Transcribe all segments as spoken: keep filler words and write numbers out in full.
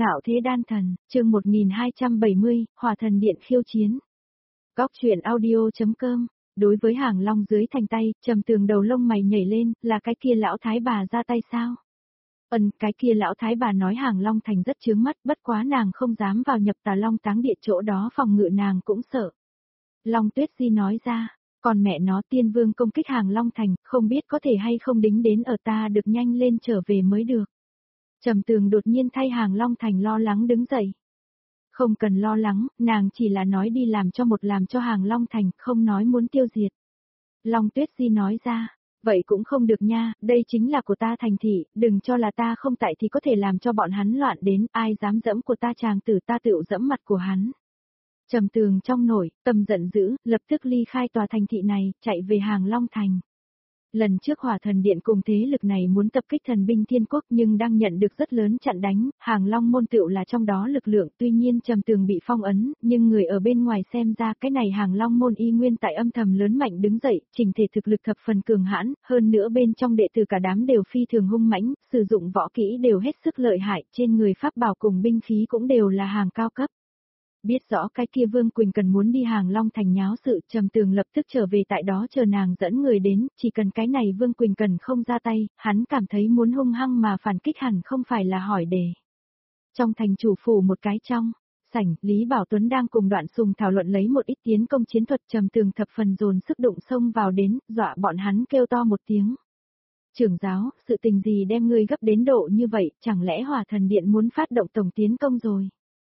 Ngạo thế đan thần, chương một nghìn hai trăm bảy mươi, Hỏa thần điện khiêu chiến. Góc truyện audio.com. Đối với Hàng Long dưới thành tay, Trầm Tường đầu lông mày nhảy lên, là cái kia lão thái bà ra tay sao? Ừm, cái kia lão thái bà nói Hàng Long thành rất chướng mắt, bất quá nàng không dám vào nhập Tà Long táng địa, chỗ đó phòng ngự nàng cũng sợ. Long Tuyết Di nói ra, còn mẹ nó Tiên Vương công kích Hàng Long thành, không biết có thể hay không đính đến ở ta được nhanh lên trở về mới được. Trầm Tường đột nhiên thay Hàng Long thành lo lắng đứng dậy. Không cần lo lắng, nàng chỉ là nói đi làm cho một làm cho Hàng Long thành, không nói muốn tiêu diệt. Long Tuyết Di nói ra, vậy cũng không được nha, đây chính là của ta thành thị, đừng cho là ta không tại thì có thể làm cho bọn hắn loạn đến, ai dám dẫm của ta chàng tử ta tựu dẫm mặt của hắn. Trầm Tường trong nổi, tâm giận dữ, lập tức ly khai tòa thành thị này, chạy về Hàng Long thành. Lần trước Hỏa thần điện cùng thế lực này muốn tập kích thần binh thiên quốc nhưng đang nhận được rất lớn chặn đánh, Hàng Long môn tựu là trong đó lực lượng, tuy nhiên Trầm Tường bị phong ấn, nhưng người ở bên ngoài xem ra cái này Hàng Long môn y nguyên tại âm thầm lớn mạnh đứng dậy, trình thể thực lực thập phần cường hãn, hơn nữa bên trong đệ tử cả đám đều phi thường hung mãnh, sử dụng võ kỹ đều hết sức lợi hại, trên người pháp bảo cùng binh khí cũng đều là hàng cao cấp. Biết rõ cái kia Vương Quỳnh cần muốn đi Hàng Long thành nháo sự, Trầm Tường lập tức trở về tại đó chờ nàng dẫn người đến, chỉ cần cái này Vương Quỳnh cần không ra tay, hắn cảm thấy muốn hung hăng mà phản kích hẳn không phải là hỏi đề. Trong thành chủ phủ một cái trong sảnh, Lý Bảo Tuấn đang cùng Đoạn Sùng thảo luận lấy một ít tiến công chiến thuật, Trầm Tường thập phần dồn sức đụng xông vào đến, dọa bọn hắn kêu to một tiếng. Trưởng giáo, sự tình gì đem ngươi gấp đến độ như vậy, chẳng lẽ Hỏa thần điện muốn phát động tổng tiến công rồi?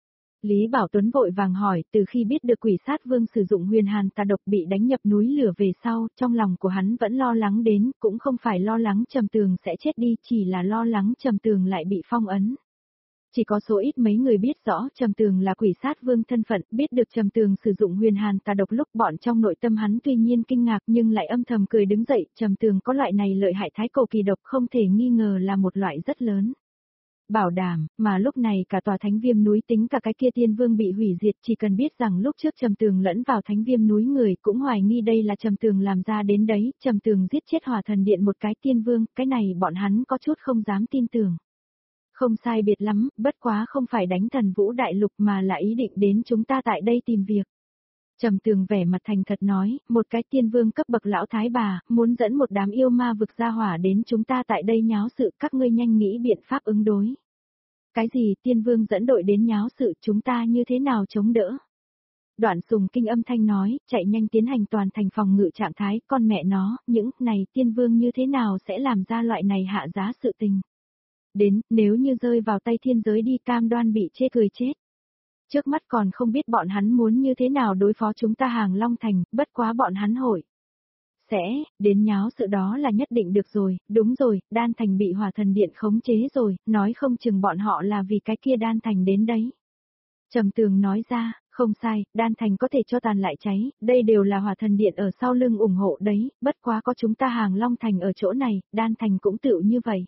Lý Bảo Tuấn vội vàng hỏi, từ khi biết được Quỷ Sát Vương sử dụng huyền hàn tà độc bị đánh nhập núi lửa về sau, trong lòng của hắn vẫn lo lắng đến, cũng không phải lo lắng Trầm Tường sẽ chết đi, chỉ là lo lắng Trầm Tường lại bị phong ấn. Chỉ có số ít mấy người biết rõ Trầm Tường là Quỷ Sát Vương thân phận, biết được Trầm Tường sử dụng huyền hàn tà độc lúc bọn trong nội tâm hắn tuy nhiên kinh ngạc nhưng lại âm thầm cười đứng dậy, Trầm Tường có loại này lợi hại thái cổ kỳ độc không thể nghi ngờ là một loại rất lớn. Bảo đảm, mà lúc này cả tòa thánh viêm núi tính cả cái kia tiên vương bị hủy diệt, chỉ cần biết rằng lúc trước Trầm Tường lẫn vào thánh viêm núi người cũng hoài nghi đây là Trầm Tường làm ra đến đấy, Trầm Tường giết chết Hỏa thần điện một cái tiên vương, cái này bọn hắn có chút không dám tin tưởng. Không sai biệt lắm, bất quá không phải đánh Thần Vũ đại lục mà là ý định đến chúng ta tại đây tìm việc. Trầm Tường vẻ mặt thành thật nói, một cái tiên vương cấp bậc lão thái bà, muốn dẫn một đám yêu ma vực ra hỏa đến chúng ta tại đây nháo sự, các ngươi nhanh nghĩ biện pháp ứng đối. Cái gì tiên vương dẫn đội đến nháo sự, chúng ta như thế nào chống đỡ? Đoạn Sùng kinh âm thanh nói, chạy nhanh tiến hành toàn thành phòng ngự trạng thái, con mẹ nó, những này tiên vương như thế nào sẽ làm ra loại này hạ giá sự tình. Đến, nếu như rơi vào tay thiên giới đi cam đoan bị chê cười chết. Trước mắt còn không biết bọn hắn muốn như thế nào đối phó chúng ta Hàng Long thành, bất quá bọn hắn hội. Sẽ, đến nháo sự đó là nhất định được rồi, đúng rồi, Đan Thành bị Hỏa thần điện khống chế rồi, nói không chừng bọn họ là vì cái kia Đan Thành đến đấy. Trầm Tường nói ra, không sai, Đan Thành có thể cho tàn lại cháy, đây đều là Hỏa thần điện ở sau lưng ủng hộ đấy, bất quá có chúng ta Hàng Long thành ở chỗ này, Đan Thành cũng tựu như vậy.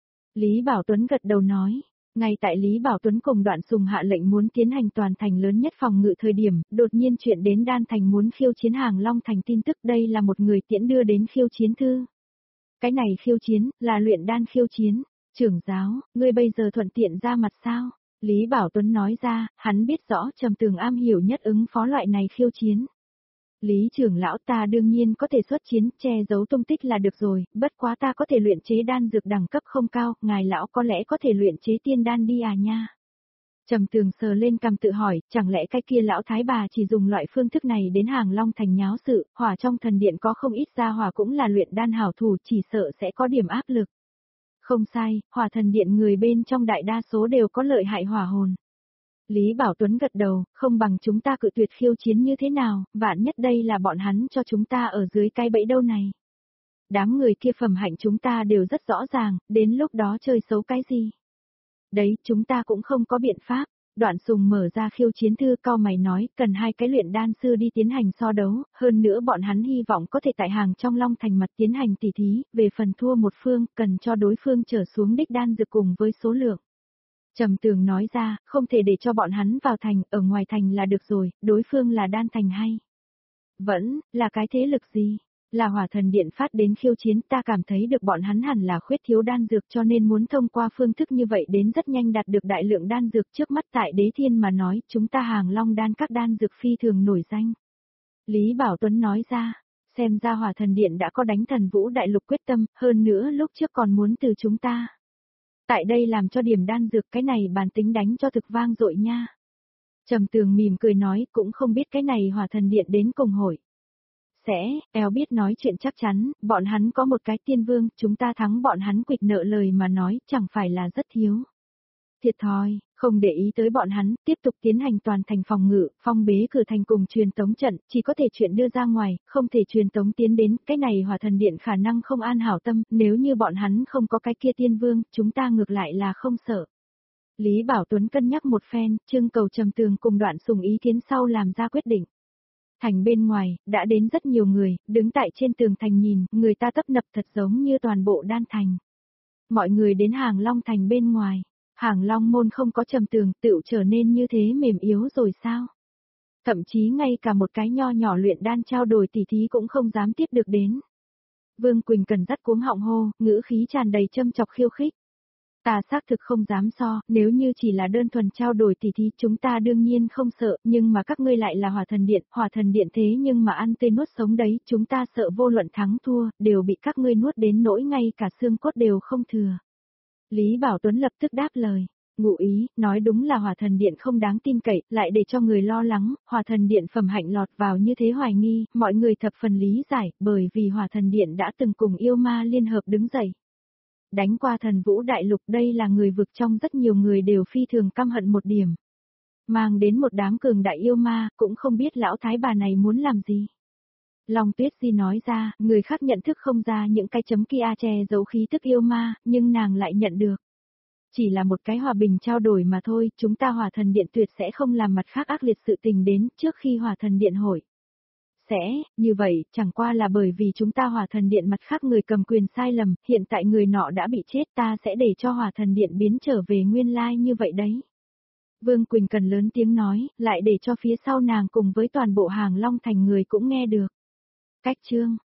Lý Bảo Tuấn gật đầu nói. Ngay tại Lý Bảo Tuấn cùng Đoạn Sùng hạ lệnh muốn tiến hành toàn thành lớn nhất phòng ngự thời điểm, đột nhiên chuyện đến Đan Thành muốn khiêu chiến Hàng Long thành tin tức, đây là một người tiễn đưa đến khiêu chiến thư. Cái này khiêu chiến, là luyện đan khiêu chiến. Trưởng giáo, ngươi bây giờ thuận tiện ra mặt sao? Lý Bảo Tuấn nói ra, hắn biết rõ Trầm Tường am hiểu nhất ứng phó loại này khiêu chiến. Lý trưởng lão, ta đương nhiên có thể xuất chiến, che giấu tung tích là được rồi, bất quá ta có thể luyện chế đan dược đẳng cấp không cao, ngài lão có lẽ có thể luyện chế tiên đan đi à nha. Trầm Tường sờ lên cằm tự hỏi, chẳng lẽ cái kia lão thái bà chỉ dùng loại phương thức này đến Hàng Long thành nháo sự, hỏa trong thần điện có không ít gia hỏa cũng là luyện đan hảo thủ, chỉ sợ sẽ có điểm áp lực. Không sai, Hỏa thần điện người bên trong đại đa số đều có lợi hại hỏa hồn. Lý Bảo Tuấn gật đầu, không bằng chúng ta cự tuyệt khiêu chiến như thế nào, vạn nhất đây là bọn hắn cho chúng ta ở dưới cái bẫy đâu này. Đám người kia phẩm hạnh chúng ta đều rất rõ ràng, đến lúc đó chơi xấu cái gì. Đấy, chúng ta cũng không có biện pháp. Đoạn Sùng mở ra khiêu chiến thư, cao mày nói, cần hai cái luyện đan sư đi tiến hành so đấu, hơn nữa bọn hắn hy vọng có thể tại Hàng trong Long thành mặt tiến hành tỉ thí, về phần thua một phương, cần cho đối phương trở xuống đích đan dược cùng với số lượng. Trầm Tường nói ra, không thể để cho bọn hắn vào thành, ở ngoài thành là được rồi, đối phương là Đan thành hay? Vẫn, là cái thế lực gì? Là hỏa thần điện phát đến khiêu chiến, ta cảm thấy được bọn hắn hẳn là khuyết thiếu đan dược cho nên muốn thông qua phương thức như vậy đến rất nhanh đạt được đại lượng đan dược trước mắt tại đế thiên mà nói, chúng ta hàng long đan các đan dược phi thường nổi danh. Lý Bảo Tuấn nói ra, xem ra hỏa thần điện đã có đánh thần vũ đại lục quyết tâm, hơn nữa lúc trước còn muốn từ chúng ta. Tại đây làm cho điểm đan dược cái này bản tính đánh cho thực vang dội nha. Trầm Tường mỉm cười nói cũng không biết cái này hỏa thần điện đến cùng hội. Sẽ, eo biết nói chuyện chắc chắn, bọn hắn có một cái tiên vương, chúng ta thắng bọn hắn quỵt nợ lời mà nói, chẳng phải là rất thiếu. Thiệt thòi, không để ý tới bọn hắn, tiếp tục tiến hành toàn thành phòng ngự, phong bế cửa thành cùng truyền tống trận, chỉ có thể chuyện đưa ra ngoài, không thể truyền tống tiến đến, cái này hỏa thần điện khả năng không an hảo tâm, nếu như bọn hắn không có cái kia tiên vương, chúng ta ngược lại là không sợ. Lý Bảo Tuấn cân nhắc một phen, trưng cầu Trầm Tường cùng Đoạn Sùng ý kiến sau làm ra quyết định. Thành bên ngoài, đã đến rất nhiều người, đứng tại trên tường thành nhìn, người ta tấp nập thật giống như toàn bộ đan thành. Mọi người đến Hàng Long thành bên ngoài, Hàng Long môn không có Trầm Tường, tựu trở nên như thế mềm yếu rồi sao? Thậm chí ngay cả một cái nho nhỏ luyện đan trao đổi tỉ thí cũng không dám tiếp được đến. Vương Quỳnh Cần dắt cuống họng hô, ngữ khí tràn đầy châm chọc khiêu khích. Ta xác thực không dám so, nếu như chỉ là đơn thuần trao đổi tỉ thí chúng ta đương nhiên không sợ, nhưng mà các ngươi lại là hỏa thần điện, hỏa thần điện thế nhưng mà ăn tươi nuốt sống đấy, chúng ta sợ vô luận thắng thua, đều bị các ngươi nuốt đến nỗi ngay cả xương cốt đều không thừa. Lý Bảo Tuấn lập tức đáp lời, ngụ ý, nói đúng là hỏa thần điện không đáng tin cậy, lại để cho người lo lắng, hỏa thần điện phẩm hạnh lọt vào như thế hoài nghi, mọi người thập phần lý giải, bởi vì hỏa thần điện đã từng cùng yêu ma liên hợp đứng dậy. Đánh qua thần vũ đại lục đây là người vực trong rất nhiều người đều phi thường căm hận một điểm. Mang đến một đám cường đại yêu ma, cũng không biết lão thái bà này muốn làm gì. Long Tuyết Di nói ra, người khác nhận thức không ra những cái chấm kia che giấu khí tức yêu ma, nhưng nàng lại nhận được. Chỉ là một cái hòa bình trao đổi mà thôi, chúng ta hỏa thần điện tuyệt sẽ không làm mặt khác ác liệt sự tình đến trước khi hỏa thần điện hội. Sẽ, như vậy, chẳng qua là bởi vì chúng ta hỏa thần điện mặt khác người cầm quyền sai lầm, hiện tại người nọ đã bị chết ta sẽ để cho hỏa thần điện biến trở về nguyên lai như vậy đấy. Vương Quỳnh Cần lớn tiếng nói, lại để cho phía sau nàng cùng với toàn bộ Hàng Long thành người cũng nghe được. Cách chương